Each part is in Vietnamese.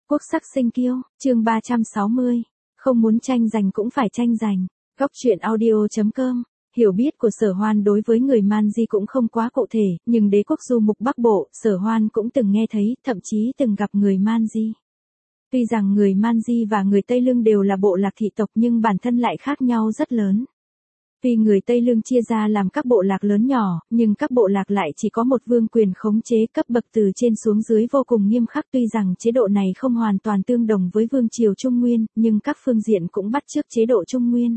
Quốc sắc sinh kiêu, chương 360. Không muốn tranh giành cũng phải tranh giành. Góc truyện audio.com. Hiểu biết của Sở Hoan đối với người Man Di cũng không quá cụ thể, nhưng đế quốc du mục Bắc Bộ, Sở Hoan cũng từng nghe thấy, thậm chí từng gặp người Man Di. Tuy rằng người Man Di và người Tây Lương đều là bộ lạc thị tộc nhưng bản thân lại khác nhau rất lớn. Vì người Tây Lương chia ra làm các bộ lạc lớn nhỏ, nhưng các bộ lạc lại chỉ có một vương quyền khống chế cấp bậc từ trên xuống dưới vô cùng nghiêm khắc. Tuy rằng chế độ này không hoàn toàn tương đồng với vương triều Trung Nguyên, nhưng các phương diện cũng bắt chước chế độ Trung Nguyên.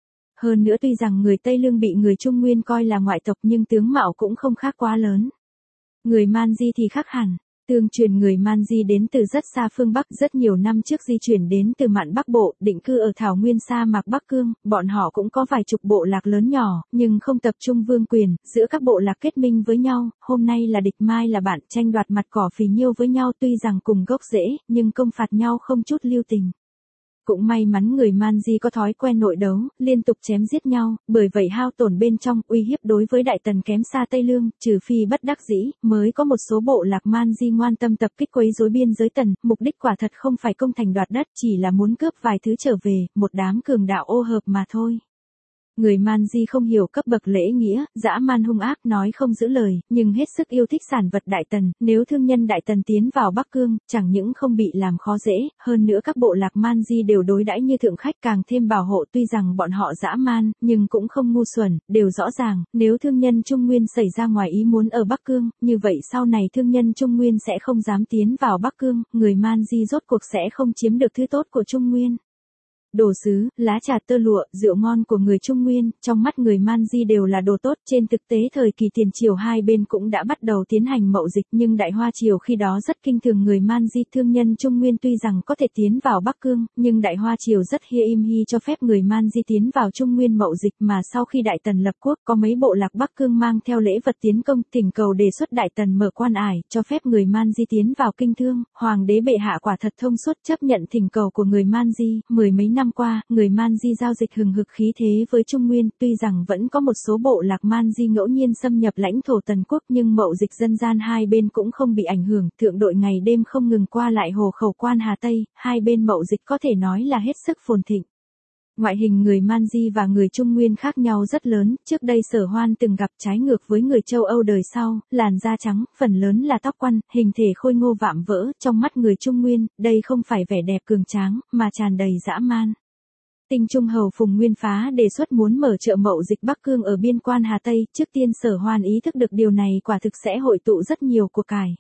Hơn nữa tuy rằng người Tây Lương bị người Trung Nguyên coi là ngoại tộc nhưng tướng mạo cũng không khác quá lớn. Người Man Di thì khác hẳn. Tương truyền người Man Di đến từ rất xa phương Bắc, rất nhiều năm trước di chuyển đến từ mạn Bắc Bộ, định cư ở thảo nguyên sa mạc Bắc Cương. Bọn họ cũng có vài chục bộ lạc lớn nhỏ, nhưng không tập trung vương quyền, giữa các bộ lạc kết minh với nhau, hôm nay là địch mai là bạn, tranh đoạt mặt cỏ phì nhiêu với nhau. Tuy rằng cùng gốc rễ, nhưng công phạt nhau không chút lưu tình. Cũng may mắn người Man Di có thói quen nội đấu, liên tục chém giết nhau, bởi vậy hao tổn bên trong, uy hiếp đối với Đại Tần kém xa Tây Lương, trừ phi bất đắc dĩ, mới có một số bộ lạc Man Di ngoan tâm tập kích quấy rối biên giới Tần, mục đích quả thật không phải công thành đoạt đất, chỉ là muốn cướp vài thứ trở về, một đám cường đạo ô hợp mà thôi. Người Man Di không hiểu cấp bậc lễ nghĩa, dã man hung ác, nói không giữ lời, nhưng hết sức yêu thích sản vật Đại Tần. Nếu thương nhân Đại Tần tiến vào Bắc Cương, chẳng những không bị làm khó dễ, hơn nữa các bộ lạc Man Di đều đối đãi như thượng khách, càng thêm bảo hộ. Tuy rằng bọn họ dã man, nhưng cũng không ngu xuẩn, đều rõ ràng, nếu thương nhân Trung Nguyên xảy ra ngoài ý muốn ở Bắc Cương, như vậy sau này thương nhân Trung Nguyên sẽ không dám tiến vào Bắc Cương, người Man Di rốt cuộc sẽ không chiếm được thứ tốt của Trung Nguyên. Đồ sứ, lá trà tơ lụa, rượu ngon của người Trung Nguyên, trong mắt người Man Di đều là đồ tốt. Trên thực tế thời kỳ tiền triều hai bên cũng đã bắt đầu tiến hành mậu dịch, nhưng Đại Hoa triều khi đó rất kinh thường người Man Di. Thương nhân Trung Nguyên tuy rằng có thể tiến vào Bắc Cương, nhưng Đại Hoa triều rất im hi cho phép người Man Di tiến vào Trung Nguyên mậu dịch. Mà sau khi Đại Tần lập quốc, có mấy bộ lạc Bắc Cương mang theo lễ vật tiến công, thỉnh cầu đề xuất Đại Tần mở quan ải, cho phép người Man Di tiến vào kinh thương. Hoàng đế bệ hạ quả thật thông suốt, chấp nhận thỉnh cầu của người Man Di. Mười mấy năm qua, người Man Di giao dịch hừng hực khí thế với Trung Nguyên, tuy rằng vẫn có một số bộ lạc Man Di ngẫu nhiên xâm nhập lãnh thổ Tần quốc, nhưng mậu dịch dân gian hai bên cũng không bị ảnh hưởng. Thượng đội ngày đêm không ngừng qua lại hồ khẩu quan Hà Tây, hai bên mậu dịch có thể nói là hết sức phồn thịnh. Ngoại hình người Man Di và người Trung Nguyên khác nhau rất lớn, trước đây Sở Hoan từng gặp trái ngược với người châu Âu đời sau, làn da trắng, phần lớn là tóc quăn, hình thể khôi ngô vạm vỡ. Trong mắt người Trung Nguyên, đây không phải vẻ đẹp cường tráng, mà tràn đầy dã man. Tinh Trung hầu Phùng Nguyên Phá đề xuất muốn mở chợ mậu dịch Bắc Cương ở biên quan Hà Tây, trước tiên Sở Hoan ý thức được điều này quả thực sẽ hội tụ rất nhiều của cải.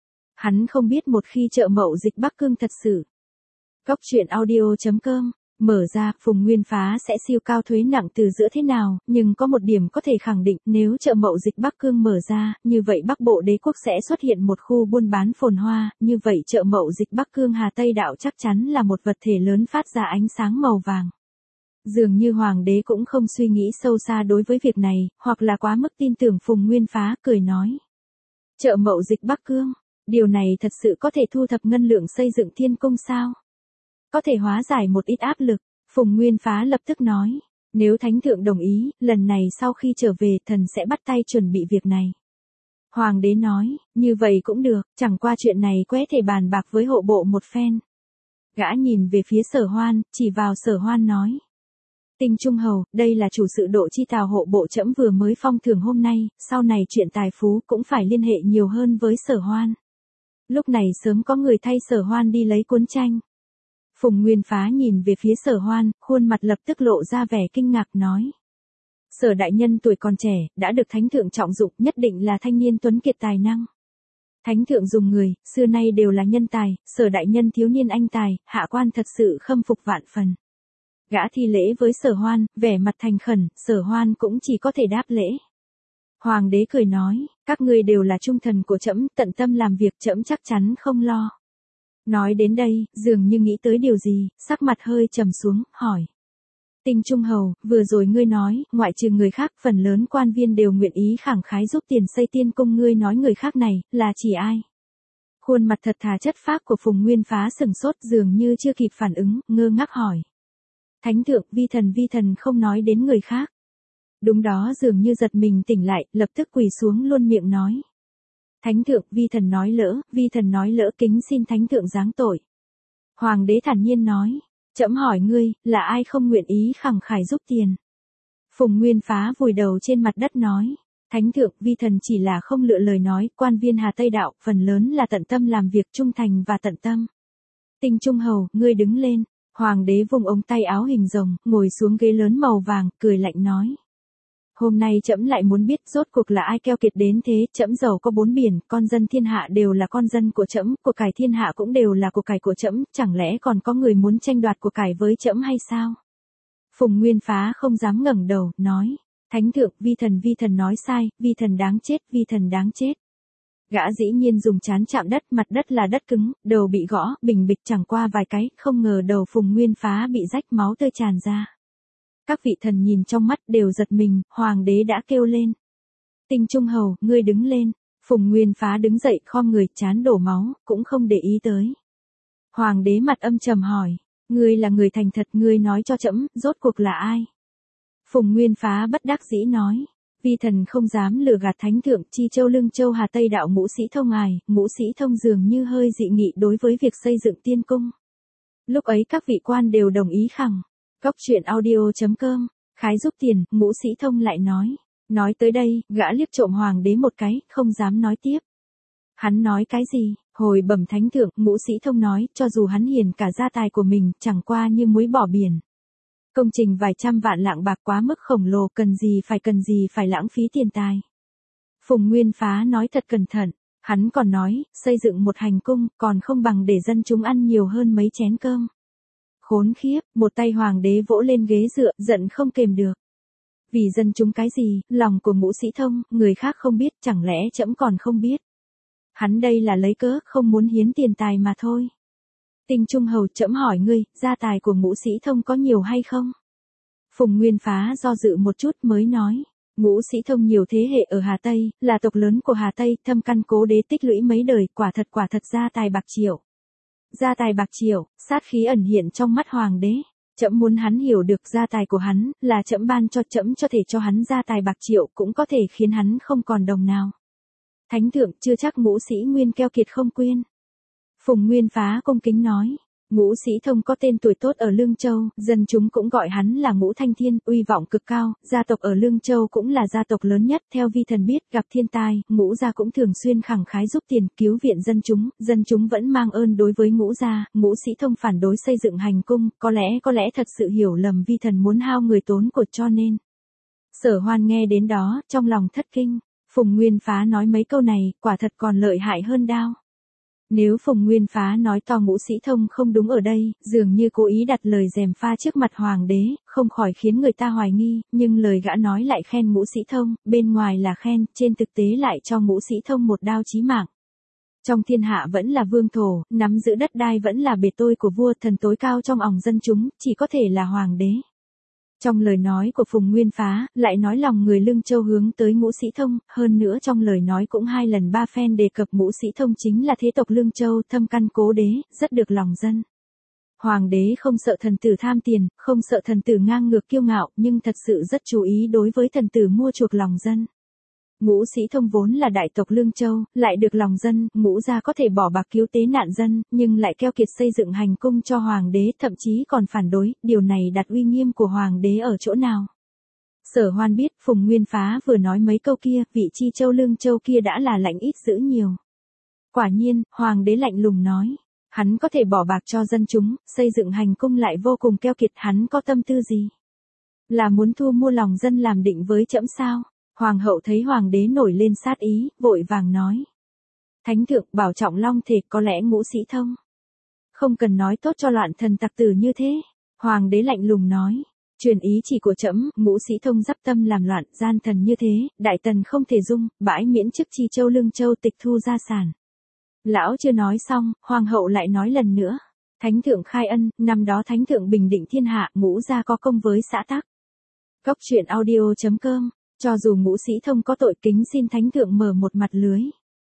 Hắn không biết một khi chợ mậu dịch Bắc Cương thật sự. Góc truyện audio.com. Mở ra, Phùng Nguyên Phá sẽ siêu cao thuế nặng từ giữa thế nào, nhưng có một điểm có thể khẳng định, nếu chợ mậu dịch Bắc Cương mở ra, như vậy Bắc Bộ đế quốc sẽ xuất hiện một khu buôn bán phồn hoa, như vậy chợ mậu dịch Bắc Cương Hà Tây đạo chắc chắn là một vật thể lớn phát ra ánh sáng màu vàng. Dường như Hoàng đế cũng không suy nghĩ sâu xa đối với việc này, hoặc là quá mức tin tưởng. Phùng Nguyên Phá cười nói. Chợ mậu dịch Bắc Cương, điều này thật sự có thể thu thập ngân lượng xây dựng thiên cung sao? Có thể hóa giải một ít áp lực, Phùng Nguyên Phá lập tức nói. Nếu Thánh Thượng đồng ý, lần này sau khi trở về thần sẽ bắt tay chuẩn bị việc này. Hoàng đế nói, như vậy cũng được, chẳng qua chuyện này quế thể bàn bạc với hộ bộ một phen. Gã nhìn về phía Sở Hoan, chỉ vào Sở Hoan nói. Tinh Trung hầu, đây là chủ sự độ chi tào hộ bộ trẫm vừa mới phong thưởng hôm nay, sau này chuyện tài phú cũng phải liên hệ nhiều hơn với Sở Hoan. Lúc này sớm có người thay Sở Hoan đi lấy cuốn tranh. Phùng Nguyên Phá nhìn về phía Sở Hoan, khuôn mặt lập tức lộ ra vẻ kinh ngạc nói. Sở đại nhân tuổi còn trẻ, đã được Thánh Thượng trọng dụng, nhất định là thanh niên tuấn kiệt tài năng. Thánh Thượng dùng người, xưa nay đều là nhân tài, Sở đại nhân thiếu niên anh tài, hạ quan thật sự khâm phục vạn phần. Gã thi lễ với Sở Hoan, vẻ mặt thành khẩn, Sở Hoan cũng chỉ có thể đáp lễ. Hoàng đế cười nói, các ngươi đều là trung thần của trẫm, tận tâm làm việc trẫm chắc chắn không lo. Nói đến đây, dường như nghĩ tới điều gì, sắc mặt hơi trầm xuống, hỏi. Tinh Trung hầu, vừa rồi ngươi nói, ngoại trừ người khác, phần lớn quan viên đều nguyện ý khẳng khái giúp tiền xây tiên cung, ngươi nói người khác này, là chỉ ai? Khuôn mặt thật thà chất phác của Phùng Nguyên Phá sừng sốt, dường như chưa kịp phản ứng, ngơ ngác hỏi. Thánh Thượng, vi thần không nói đến người khác. Đúng đó, dường như giật mình tỉnh lại, lập tức quỳ xuống luôn miệng nói. Thánh Thượng, vi thần nói lỡ, kính xin Thánh Thượng giáng tội. Hoàng đế thản nhiên nói, trẫm hỏi ngươi, là ai không nguyện ý khẳng khải giúp tiền? Phùng Nguyên Phá vùi đầu trên mặt đất nói, thánh thượng, vi thần chỉ là không lựa lời nói, quan viên Hà Tây đạo, phần lớn là tận tâm làm việc trung thành và tận tâm. Tinh Trung Hầu, ngươi đứng lên. Hoàng đế vùng ống tay áo hình rồng, ngồi xuống ghế lớn màu vàng, cười lạnh nói. Hôm nay trẫm lại muốn biết rốt cuộc là ai keo kiệt đến thế, trẫm giàu có 4 biển, con dân thiên hạ đều là con dân của trẫm, của cải thiên hạ cũng đều là của cải của trẫm, chẳng lẽ còn có người muốn tranh đoạt của cải với trẫm hay sao? Phùng Nguyên Phá không dám ngẩng đầu, nói, thánh thượng, vi thần nói sai, vi thần đáng chết, vi thần đáng chết. Gã dĩ nhiên dùng trán chạm đất, mặt đất là đất cứng, đầu bị gõ, bình bịch chẳng qua vài cái, không ngờ đầu Phùng Nguyên Phá bị rách, máu tươi tràn ra. Các vị thần nhìn trong mắt đều giật mình, hoàng đế đã kêu lên. Tinh Trung Hầu, ngươi đứng lên. Phùng Nguyên Phá đứng dậy, khom người, trán đổ máu, cũng không để ý tới. Hoàng đế mặt âm trầm hỏi, ngươi là người thành thật, ngươi nói cho trẫm, rốt cuộc là ai? Phùng Nguyên Phá bất đắc dĩ nói, vi thần không dám lừa gạt thánh thượng, Chi Châu Lương Châu Hà Tây đạo Ngũ Sĩ Thông ngài, Ngũ Sĩ Thông dường như hơi dị nghị đối với việc xây dựng tiên cung. Lúc ấy các vị quan đều đồng ý khẳng. Cóc truyện audio.com, khái giúp tiền, Ngũ Sĩ Thông lại nói. Nói tới đây, gã liếc trộm hoàng đế một cái, không dám nói tiếp. Hắn nói cái gì? Hồi bẩm thánh thượng, Ngũ Sĩ Thông nói, cho dù hắn hiền cả gia tài của mình, chẳng qua như muối bỏ biển. Công trình vài trăm vạn lạng bạc quá mức khổng lồ, cần gì phải lãng phí tiền tài. Phùng Nguyên Phá nói thật cẩn thận, hắn còn nói, xây dựng một hành cung, còn không bằng để dân chúng ăn nhiều hơn mấy chén cơm. Khốn khiếp, một tay hoàng đế vỗ lên ghế dựa, giận không kềm được. Vì dân chúng cái gì, lòng của Ngũ Sĩ Thông, người khác không biết, chẳng lẽ trẫm còn không biết. Hắn đây là lấy cớ, không muốn hiến tiền tài mà thôi. Tinh Trung Hầu, trẫm hỏi ngươi, gia tài của Ngũ Sĩ Thông có nhiều hay không? Phùng Nguyên Phá do dự một chút mới nói, Ngũ Sĩ Thông nhiều thế hệ ở Hà Tây, là tộc lớn của Hà Tây, thâm căn cố đế tích lũy mấy đời, quả thật gia tài bạc triệu. Gia tài bạc triệu, sát khí ẩn hiện trong mắt hoàng đế. Trẫm muốn hắn hiểu được gia tài của hắn, là trẫm ban cho, trẫm cho thể cho hắn gia tài bạc triệu, cũng có thể khiến hắn không còn đồng nào. Thánh thượng, chưa chắc Ngũ Sĩ Nguyên keo kiệt không quyên. Phùng Nguyên Phá cung kính nói, Ngũ Sĩ Thông có tên tuổi tốt ở Lương Châu, dân chúng cũng gọi hắn là Ngũ Thanh Thiên, uy vọng cực cao, gia tộc ở Lương Châu cũng là gia tộc lớn nhất, theo vi thần biết, gặp thiên tai, Ngũ gia cũng thường xuyên khẳng khái giúp tiền, cứu viện dân chúng vẫn mang ơn đối với Ngũ gia. Ngũ Sĩ Thông phản đối xây dựng hành cung, có lẽ thật sự hiểu lầm vi thần muốn hao người tốn của cho nên. Sở Hoan nghe đến đó, trong lòng thất kinh, Phùng Nguyên Phá nói mấy câu này, quả thật còn lợi hại hơn đao. Nếu Phùng Nguyên Phá nói to Ngũ Sĩ Thông không đúng ở đây, dường như cố ý đặt lời gièm pha trước mặt hoàng đế, không khỏi khiến người ta hoài nghi, nhưng lời gã nói lại khen Ngũ Sĩ Thông, bên ngoài là khen, trên thực tế lại cho Ngũ Sĩ Thông một đao chí mạng. Trong thiên hạ vẫn là vương thổ, nắm giữ đất đai vẫn là bề tôi của vua, thần tối cao trong òng dân chúng, chỉ có thể là hoàng đế. Trong lời nói của Phùng Nguyên Phá, lại nói lòng người Lương Châu hướng tới Ngũ Sĩ Thông, hơn nữa trong lời nói cũng 2 lần 3 phen đề cập Ngũ Sĩ Thông chính là thế tộc Lương Châu, thâm căn cố đế, rất được lòng dân. Hoàng đế không sợ thần tử tham tiền, không sợ thần tử ngang ngược kiêu ngạo, nhưng thật sự rất chú ý đối với thần tử mua chuộc lòng dân. Ngũ Sĩ Thông vốn là đại tộc Lương Châu, lại được lòng dân, Ngũ gia có thể bỏ bạc cứu tế nạn dân, nhưng lại keo kiệt xây dựng hành cung cho hoàng đế, thậm chí còn phản đối, điều này đặt uy nghiêm của hoàng đế ở chỗ nào? Sở Hoan biết, Phùng Nguyên Phá vừa nói mấy câu kia, vị Chi Châu Lương Châu kia đã là lạnh ít dữ nhiều. Quả nhiên, hoàng đế lạnh lùng nói, hắn có thể bỏ bạc cho dân chúng, xây dựng hành cung lại vô cùng keo kiệt, hắn có tâm tư gì? Là muốn thu mua lòng dân làm định với trẫm sao? Hoàng hậu thấy hoàng đế nổi lên sát ý, vội vàng nói. Thánh thượng, bảo trọng long thể, có lẽ Ngũ Sĩ Thông không cần nói tốt cho loạn thần tặc tử như thế. Hoàng đế lạnh lùng nói, truyền ý chỉ của trẫm, Ngũ Sĩ Thông dắp tâm làm loạn, gian thần như thế, đại tần không thể dung, bãi miễn chức Chi Châu Lương Châu, tịch thu gia sản. Lão chưa nói xong, hoàng hậu lại nói lần nữa. Thánh thượng khai ân, năm đó thánh thượng bình định thiên hạ, Ngũ gia có công với xã tắc. Cóc truyện audio.com, cho dù Ngũ Sĩ Thông có tội, kính xin thánh thượng mở một mặt lưới.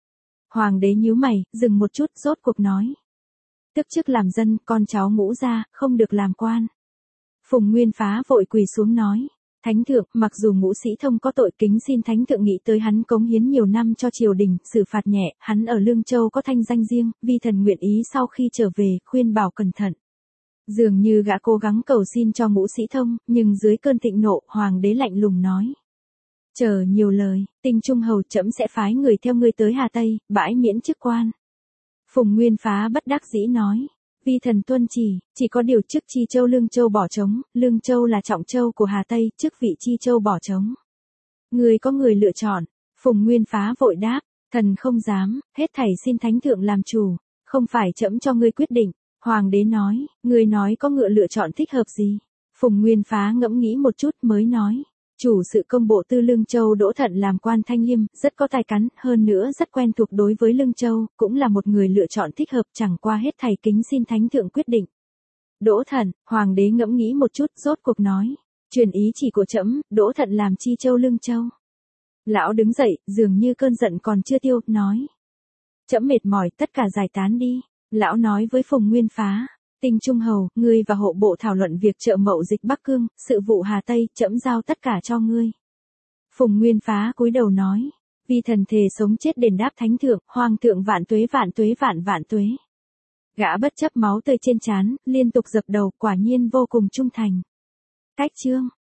Hoàng đế nhíu mày, dừng một chút, rốt cuộc nói. Tức chức làm dân, con cháu Ngũ gia, không được làm quan. Phùng Nguyên Phá vội quỳ xuống nói. Thánh thượng, mặc dù Ngũ Sĩ Thông có tội, kính xin thánh thượng nghĩ tới hắn cống hiến nhiều năm cho triều đình, xử phạt nhẹ, hắn ở Lương Châu có thanh danh riêng, vi thần nguyện ý sau khi trở về, khuyên bảo cẩn thận. Dường như gã cố gắng cầu xin cho Ngũ Sĩ Thông, nhưng dưới cơn thịnh nộ, hoàng đế lạnh lùng nói. Chờ nhiều lời, Tinh Trung hầu trẫm sẽ phái người theo ngươi tới Hà Tây, bãi miễn chức quan. Phùng Nguyên Phá bất đắc dĩ nói. Vi thần tuân chỉ có điều chức Chi Châu Lương Châu bỏ trống, Lương Châu là trọng châu của Hà Tây, chức vị Chi Châu bỏ trống. Người có người lựa chọn, Phùng Nguyên Phá vội đáp, thần không dám, hết thảy xin thánh thượng làm chủ, không phải trẫm cho ngươi quyết định. Hoàng đế nói, ngươi nói có ngựa lựa chọn thích hợp gì? Phùng Nguyên Phá ngẫm nghĩ một chút mới nói. Chủ sự công bộ tư Lương Châu Đỗ Thận làm quan Thanh Liêm, rất có tài cán, hơn nữa rất quen thuộc đối với Lương Châu, cũng là một người lựa chọn thích hợp, chẳng qua hết thầy kính xin thánh thượng quyết định. Đỗ Thận, hoàng đế ngẫm nghĩ một chút, rốt cuộc nói, truyền ý chỉ của trẫm, Đỗ Thận làm Chi Châu Lương Châu. Lão đứng dậy, dường như cơn giận còn chưa tiêu, nói. Trẫm mệt mỏi, tất cả giải tán đi. Lão nói với Phùng Nguyên Phá. Tinh Trung hầu, ngươi và hộ bộ thảo luận việc chợ mậu dịch Bắc Cương, sự vụ Hà Tây, trẫm giao tất cả cho ngươi. Phùng Nguyên Phá cúi đầu nói, vi thần thề sống chết đền đáp thánh thượng, hoàng thượng vạn tuế vạn tuế vạn vạn tuế. Gã bất chấp máu tươi trên trán, liên tục dập đầu, quả nhiên vô cùng trung thành. Cách chương